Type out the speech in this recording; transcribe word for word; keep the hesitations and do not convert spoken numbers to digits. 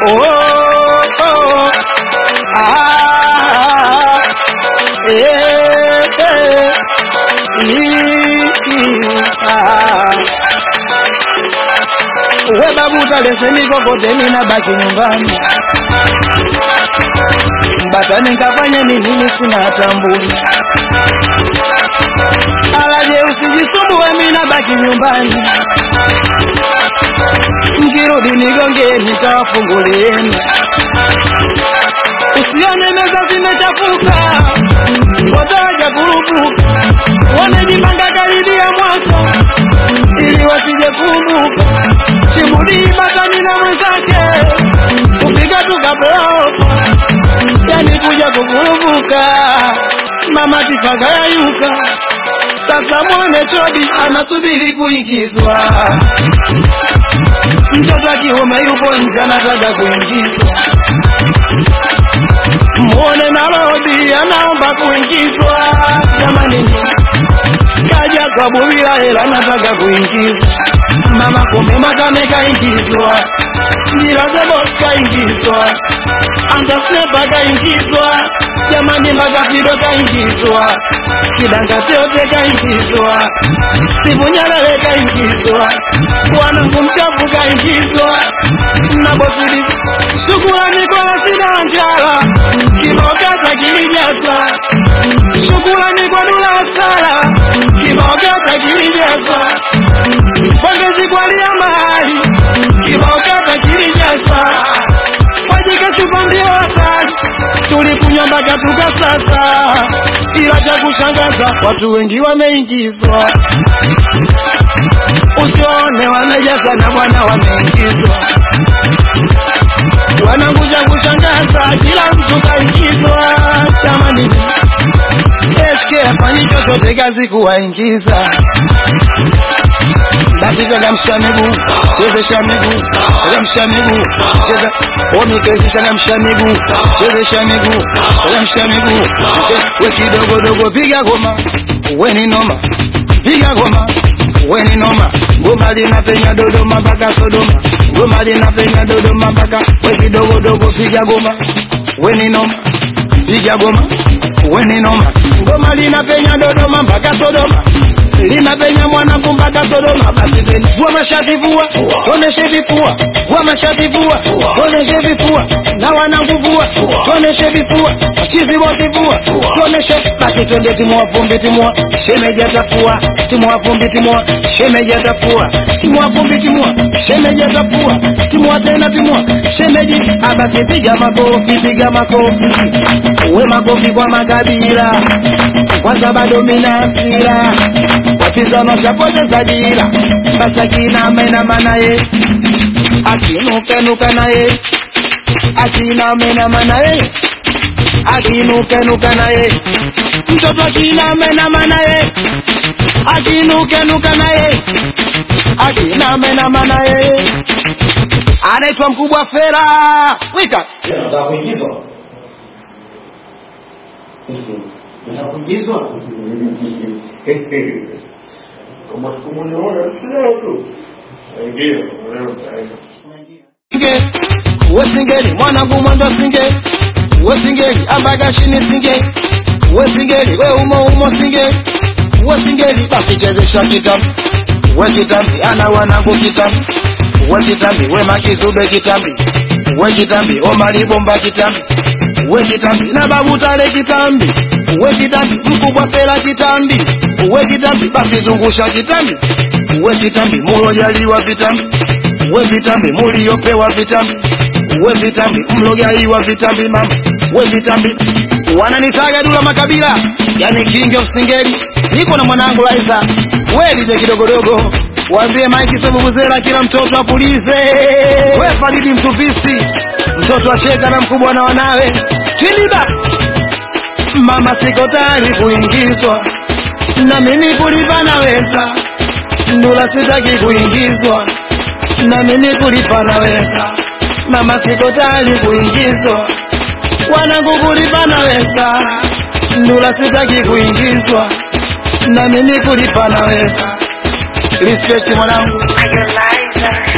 oh, oh, ah, eh, eh, ah. We babu taleseni kokote mina baki nyumbani. Bata nikafanya nini mimi sina tambuni. Alaje usijisumbue mina baki nyumbani. Mkirudi nigonge nitawafungulieni. Usione meza zimechafuka, wataja kurupuka. Wamejipanga karibia mwaka ili wasije kumbuka. Chibudi batani na mwenzake kufika tukapoa, yani kuja kukurupuka. Mama tifaka yuka, sasa mwone Chodi anasubiri kuingizwa. Mtoto akiume yupo nje anataka kuingizwa. Muone na Lodi anaomba kuingizwa. Jamani kaja kwa bubila hela anataka kuingizwa. Mama kumbe Makame kaingizwa. Njiraze boss kaingizwa. Anta Snepa kaingizwa. Jamani Magafido kaingizwa. Kidanga Teote kaingizwa. Steve Nyalele kaingizwa. Wanangu Mchafu kaingizwa. Na bosi shukrani kwa shida njala. Kibokata kilijaza. Shukrani kwa Dula Sala. Kibokata kilijaza. Pongezi kwa Lia Mahali. Kibokata kilijaza. Wajika shupa ndio hatari. Tulikunywa mpaka tukasasa. Ila cha kushangaza watu wengi wameingizwa. Usione wamejaza na bwana wameingizwa. Wananguja kushangaza kila mtu kaingizwa. Jamani S K afanyi chochote kazi kuwaingiza. Basi changamsha miguu, chezesha miguu, changamsha miguu, cheza. Omikezi changamsha miguu, chezesha miguu, changamsha miguu. We kidogo dogo piga goma, we ni noma. Piga goma, we ni noma. Goma linapenya Dodoma mpaka Sodoma. Goma linapenya Dodoma mpaka. We kidogo dogo piga goma, we ni noma. Piga goma, we ni noma. Goma linapenya Dodoma mpaka Sodoma. Linapenya Mwanangu mpaka Sodoma. Basi twende vua mashati vua, tuoneshe vifua. Vua mashati vua, tuoneshe vifua. Na wanangu vua, tuoneshe vifua. Chizi wote vua, tuoneshe. Basi twende timua vumbi timua, shemeji atafua. Timua vumbi timua, shemeji atafua. Timua vumbi timua, shemeji atafua. Timua tena timua, shemeji. Basi piga makofi, piga makofi. Uwe makofi kwa Makabila. Kwanza bado mina hasira. Wapinzani washapoteza dira. Basi akina mena manaye, akinuka nuka naye. Akina mena manaye, akinuka nuka naye. Mtoto akina mena manaye, akinuka nuka naye. Akina mena manaye. Anaitwa Mkubwa Fera. Wika nataka kuingizwa. Nataka kuingizwa. Kama kumuona sio tu. Ndio, leo Singe, we singeli, Mwanangu Mwendo singe. We singeli, ambaga chini singe. We singeli, we umo umo singe. We singeli, basi chezesha kitambi. We kitambi, ana wanangu kitambi. We kitambi, we Makizube kitambi. We kitambi, Omari Bomba kitambi. We kitambi, na Babu Tale kitambi. We kitambi, Mkubwa Fera kitambi. We kitambi, basi zungusha kitambi. We kitambi, mulojaliwa vitambi. We vitambi, muliopewa vitambi. We vitambi, mlogaiwa vitambi mama. We vitambi, wananitaga Dula Makabila, yani king of singeli. Niko na mwanangu Laiza. We lije kidogo dogo, waambie Mike Sebubuzela kila mtoto apulize. We Faridi Mtupisi, mtoto acheka na mkubwa na wanawe. Twiliba, mama siko tayari kuingizwa. Na mimi kulipa naweza. Ndula sitaki kuingizwa. Na mimi kulipa naweza. Mama siko tayari kuingizwa. Wanangu kulipa naweza. Ndula sitaki kuingizwa. Na mimi kulipa naweza. Respect mwanangu.